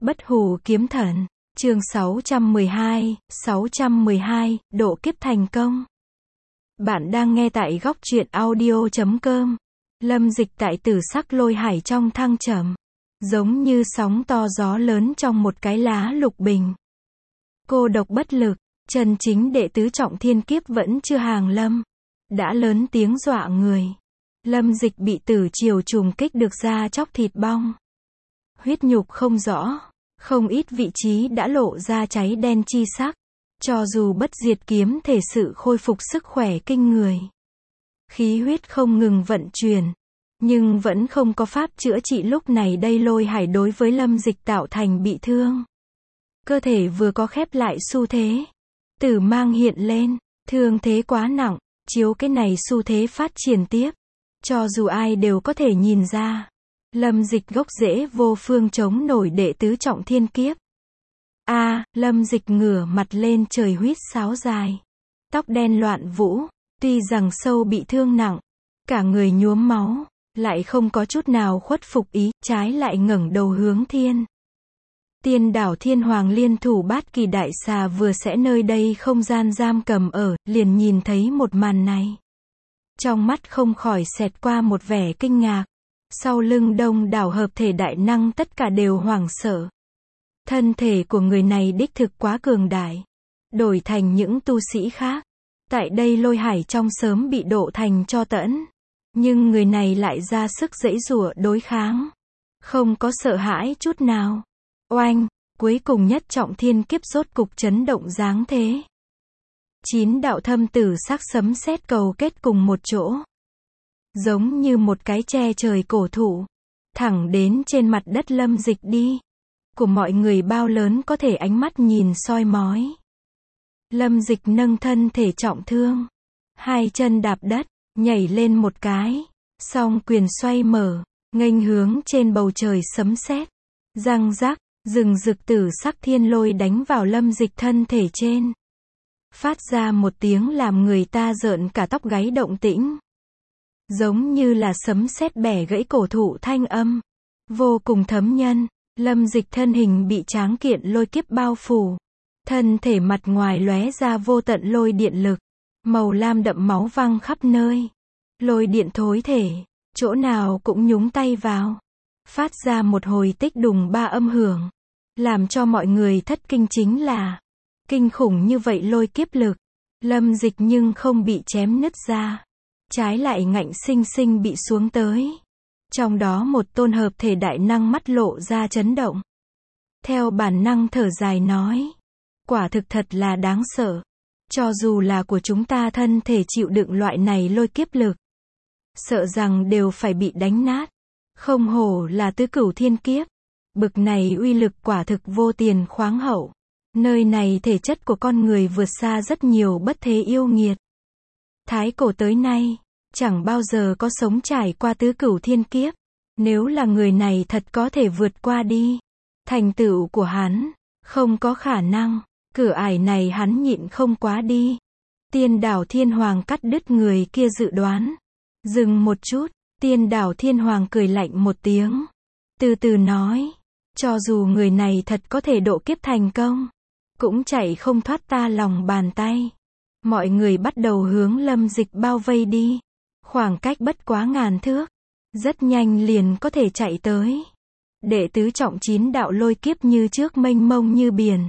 Bất hủ kiếm thần, chương 612, độ kiếp thành công. Bạn đang nghe tại góc truyện audio.com. Lâm Dịch tại Tử Sắc Lôi Hải trong thăng trầm, giống như sóng to gió lớn trong một cái lá lục bình. Cô độc bất lực, chân chính đệ tứ trọng thiên kiếp vẫn chưa hàng lâm, đã lớn tiếng dọa người. Lâm Dịch bị tử triều trùng kích được da chóc thịt bong, huyết nhục không rõ, không ít vị trí đã lộ ra cháy đen chi sắc. Cho dù bất diệt kiếm thể sự khôi phục sức khỏe kinh người, khí huyết không ngừng vận chuyển, nhưng vẫn không có pháp chữa trị. Lúc này đây Lôi Hải đối với Lâm Dịch tạo thành bị thương. Cơ thể vừa có khép lại xu thế, tử mang hiện lên, thương thế quá nặng, chiếu cái này xu thế phát triển tiếp, cho dù ai đều có thể nhìn ra, Lâm Dịch gốc rễ vô phương chống nổi đệ tứ trọng thiên kiếp. Lâm Dịch ngửa mặt lên trời huýt sáo dài, tóc đen loạn vũ, tuy rằng sâu bị thương nặng, cả người nhuốm máu, lại không có chút nào khuất phục ý, trái lại ngẩng đầu hướng thiên. Tiên đảo Thiên Hoàng liên thủ Bát Kỳ đại xà vừa sẽ nơi đây không gian giam cầm ở, liền nhìn thấy một màn này. Trong mắt không khỏi xẹt qua một vẻ kinh ngạc, sau lưng đông đảo hợp thể đại năng tất cả đều hoảng sợ. Thân thể của người này đích thực quá cường đại, đổi thành những tu sĩ khác, tại đây Lôi Hải trong sớm bị độ thành tro tẫn, nhưng người này lại ra sức giãy giụa đối kháng, không có sợ hãi chút nào. Oanh, cuối cùng nhất trọng thiên kiếp rốt cục chấn động dáng thế. 9 đạo thâm tử sắc sấm sét cầu kết cùng một chỗ, giống như một cái che trời cổ thụ, thẳng đến trên mặt đất Lâm Dịch đi. Của mọi người bao lớn có thể ánh mắt nhìn soi mói. Lâm Dịch nâng thân thể trọng thương, hai chân đạp đất, nhảy lên một cái, song quyền xoay mở, nghênh hướng trên bầu trời sấm sét, răng rắc, rừng rực tử sắc thiên lôi đánh vào Lâm Dịch thân thể trên, phát ra một tiếng làm người ta rợn cả tóc gáy động tĩnh, giống như là sấm sét bẻ gãy cổ thụ thanh âm, vô cùng thấm nhân. Lâm Dịch thân hình bị tráng kiện lôi kiếp bao phủ, thân thể mặt ngoài lóe ra vô tận lôi điện lực, màu lam đậm máu văng khắp nơi, lôi điện thối thể, chỗ nào cũng nhúng tay vào, phát ra một hồi tích đùng ba âm hưởng, làm cho mọi người thất kinh. Chính là kinh khủng như vậy lôi kiếp lực, Lâm Dịch nhưng không bị chém nứt ra, trái lại ngạnh sinh sinh bị xuống tới. Trong đó một tôn hợp thể đại năng mắt lộ ra chấn động, theo bản năng thở dài nói, quả thực thật là đáng sợ, cho dù là của chúng ta thân thể chịu đựng loại này lôi kiếp lực, sợ rằng đều phải bị đánh nát, không hổ là tứ cửu thiên kiếp, bực này uy lực quả thực vô tiền khoáng hậu, nơi này thể chất của con người vượt xa rất nhiều bất thế yêu nghiệt. Thái cổ tới nay, chẳng bao giờ có sống trải qua tứ cửu thiên kiếp, nếu là người này thật có thể vượt qua đi, thành tựu của hắn, không có khả năng, cửa ải này hắn nhịn không quá đi. Tiên đảo Thiên Hoàng cắt đứt người kia dự đoán. Dừng một chút, Tiên đảo Thiên Hoàng cười lạnh một tiếng, từ từ nói, cho dù người này thật có thể độ kiếp thành công, cũng chạy không thoát ta lòng bàn tay. Mọi người bắt đầu hướng Lâm Dịch bao vây đi. Khoảng cách bất quá ngàn thước, rất nhanh liền có thể chạy tới. Đệ tứ trọng 9 đạo lôi kiếp như trước mênh mông như biển,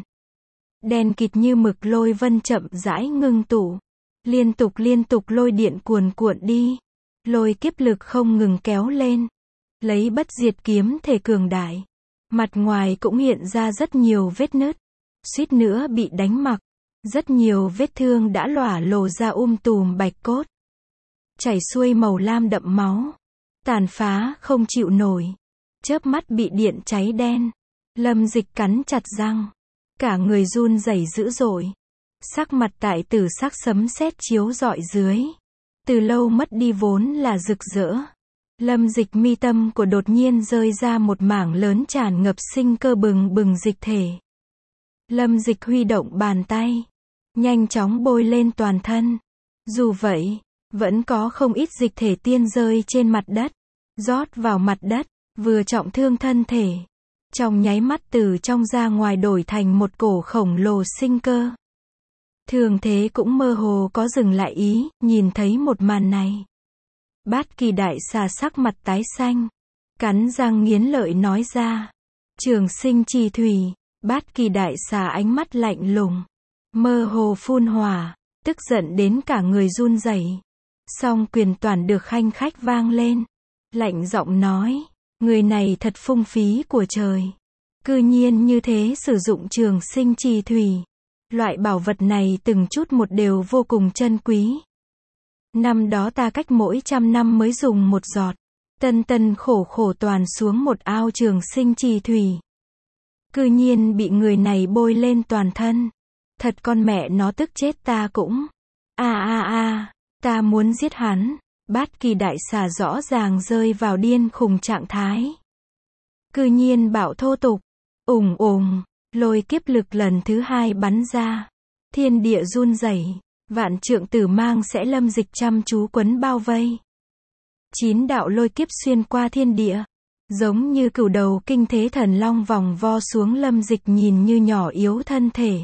đen kịt như mực lôi vân chậm rãi ngưng tụ, liên tục lôi điện cuồn cuộn đi, lôi kiếp lực không ngừng kéo lên, lấy bất diệt kiếm thể cường đại, mặt ngoài cũng hiện ra rất nhiều vết nứt, suýt nữa bị đánh mặc, rất nhiều vết thương đã lỏa lồ ra tùm bạch cốt, chảy xuôi màu lam đậm máu, tàn phá không chịu nổi, chớp mắt bị điện cháy đen. Lâm Dịch cắn chặt răng, cả người run rẩy dữ dội, sắc mặt tại tử sắc sấm sét chiếu rọi dưới, từ lâu mất đi vốn là rực rỡ. Lâm Dịch mi tâm của đột nhiên rơi ra một mảng lớn tràn ngập sinh cơ bừng bừng dịch thể. Lâm Dịch huy động bàn tay, nhanh chóng bôi lên toàn thân. Dù vậy, vẫn có không ít dịch thể tiên rơi trên mặt đất, rót vào mặt đất, vừa trọng thương thân thể, trong nháy mắt từ trong ra ngoài đổi thành một cổ khổng lồ sinh cơ. Thường thế cũng mơ hồ có dừng lại ý, nhìn thấy một màn này. Bát Kỳ đại xà sắc mặt tái xanh, cắn răng nghiến lợi nói ra. Trường sinh chi thủy. Bát Kỳ đại xà ánh mắt lạnh lùng, mơ hồ phun hỏa, tức giận đến cả người run rẩy. Song quyền toàn được khanh khách vang lên, lạnh giọng nói, người này thật phung phí của trời. Cư nhiên như thế sử dụng trường sinh chi thủy. Loại bảo vật này từng chút một đều vô cùng chân quý. Năm đó ta cách mỗi 100 năm mới dùng một giọt, tân tân khổ khổ toàn xuống một ao trường sinh chi thủy. Cư nhiên bị người này bôi lên toàn thân. Thật con mẹ nó tức chết ta cũng. Ta muốn giết hắn. Bát Kỳ đại xà rõ ràng rơi vào điên khùng trạng thái. Cư nhiên bảo thô tục. Lôi kiếp lực lần thứ 2 bắn ra. Thiên địa run rẩy, vạn trượng tử mang sẽ Lâm Dịch chăm chú quấn bao vây. 9 đạo lôi kiếp xuyên qua thiên địa, giống như cửu đầu kinh thế thần long vòng vo xuống Lâm Dịch nhìn như nhỏ yếu thân thể.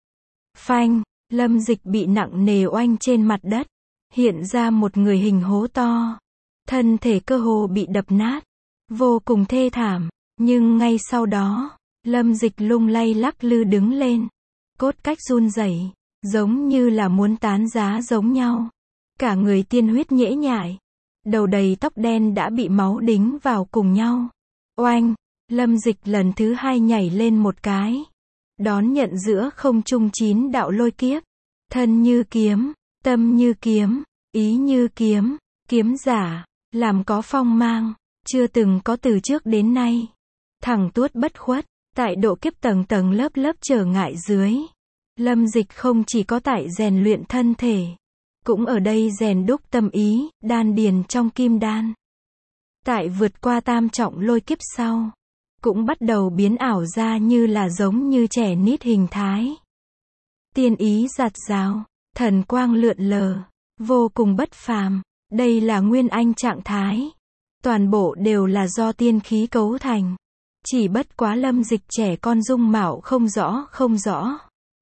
Phanh, Lâm Dịch bị nặng nề oanh trên mặt đất, hiện ra một người hình hố to. Thân thể cơ hồ bị đập nát, vô cùng thê thảm, nhưng ngay sau đó, Lâm Dịch lung lay lắc lư đứng lên, cốt cách run rẩy, giống như là muốn tán giá giống nhau. Cả người tiên huyết nhễ nhại, đầu đầy tóc đen đã bị máu đính vào cùng nhau. Oanh, Lâm Dịch lần thứ 2 nhảy lên một cái, đón nhận giữa không trung 9 đạo lôi kiếp. Thân như kiếm, tâm như kiếm, ý như kiếm, kiếm giả, làm có phong mang, chưa từng có từ trước đến nay. Thẳng tuốt bất khuất, tại độ kiếp tầng tầng lớp lớp trở ngại dưới. Lâm Dịch không chỉ có tại rèn luyện thân thể, cũng ở đây rèn đúc tâm ý, đan điền trong kim đan. Tại vượt qua tam trọng lôi kiếp sau, cũng bắt đầu biến ảo ra như là giống như trẻ nít hình thái. Tiên ý giạt rào, thần quang lượn lờ, vô cùng bất phàm. Đây là nguyên anh trạng thái. Toàn bộ đều là do tiên khí cấu thành. Chỉ bất quá Lâm Dịch trẻ con dung mạo không rõ.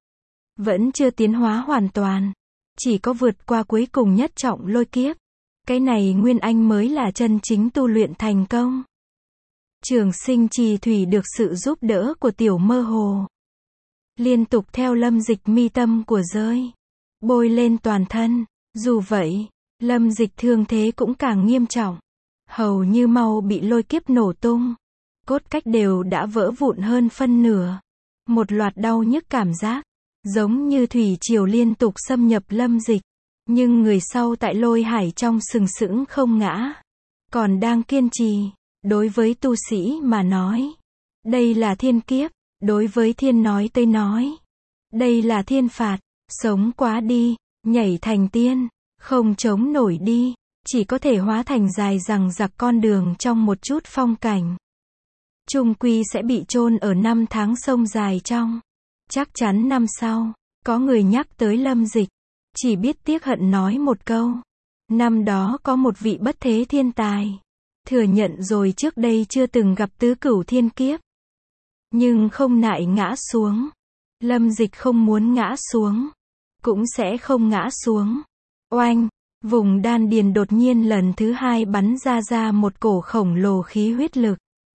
Vẫn chưa tiến hóa hoàn toàn. Chỉ có vượt qua cuối cùng nhất trọng lôi kiếp. Cái này nguyên anh mới là chân chính tu luyện thành công. Trường sinh trì thủy được sự giúp đỡ của tiểu mơ hồ. Liên tục theo Lâm Dịch mi tâm của rơi, bôi lên toàn thân. Dù vậy, Lâm Dịch thương thế cũng càng nghiêm trọng. Hầu như mau bị lôi kiếp nổ tung. Cốt cách đều đã vỡ vụn hơn phân nửa. Một loạt đau nhức cảm giác, giống như thủy triều liên tục xâm nhập Lâm Dịch. Nhưng người sau tại lôi hải trong sừng sững không ngã, còn đang kiên trì. Đối với tu sĩ mà nói, đây là thiên kiếp. Đối với thiên nói tây nói, đây là thiên phạt. Sống quá đi, nhảy thành tiên, không chống nổi đi, chỉ có thể hóa thành dài dằng dặc con đường trong một chút phong cảnh. Chung quy sẽ bị chôn ở 5 tháng sông dài trong. Chắc chắn năm sau, có người nhắc tới Lâm Dịch, chỉ biết tiếc hận nói một câu. Năm đó có một vị bất thế thiên tài, thừa nhận rồi trước đây chưa từng gặp tứ cửu thiên kiếp. Nhưng không ngại ngã xuống. Lâm Dịch không muốn ngã xuống, cũng sẽ không ngã xuống. Oanh, vùng đan điền đột nhiên lần thứ 2 bắn ra một cổ khổng lồ khí huyết lực.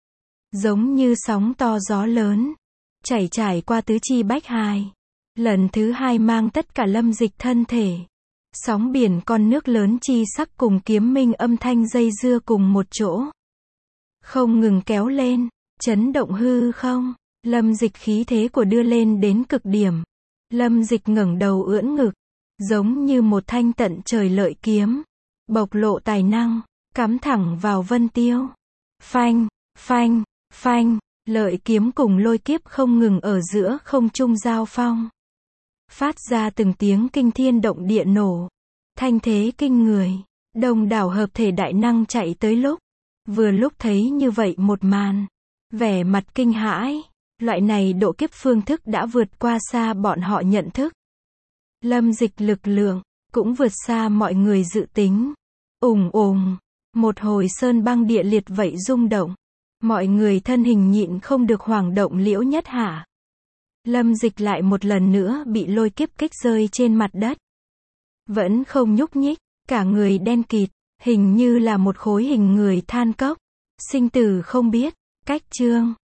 Giống như sóng to gió lớn, trải qua tứ chi bách hài. Lần thứ 2 mang tất cả Lâm Dịch thân thể. Sóng biển con nước lớn chi sắc cùng kiếm minh âm thanh dây dưa cùng một chỗ. Không ngừng kéo lên, chấn động hư không. Lâm Dịch khí thế của đưa lên đến cực điểm. Lâm Dịch ngẩng đầu ưỡn ngực, giống như một thanh tận trời lợi kiếm, bộc lộ tài năng, cắm thẳng vào vân tiêu. Phanh, phanh, phanh, lợi kiếm cùng lôi kiếp không ngừng ở giữa không trung giao phong. Phát ra từng tiếng kinh thiên động địa nổ. Thanh thế kinh người, đông đảo hợp thể đại năng chạy tới lúc. Vừa lúc thấy như vậy một màn, vẻ mặt kinh hãi. Loại này độ kiếp phương thức đã vượt qua xa bọn họ nhận thức. Lâm Dịch lực lượng cũng vượt xa mọi người dự tính. Một hồi sơn băng địa liệt vậy rung động. Mọi người thân hình nhịn không được hoảng động. Liễu Nhất Hạ, Lâm Dịch lại một lần nữa bị lôi kiếp kích rơi trên mặt đất. Vẫn không nhúc nhích, cả người đen kịt, hình như là một khối hình người than cốc. Sinh tử không biết. Cách chương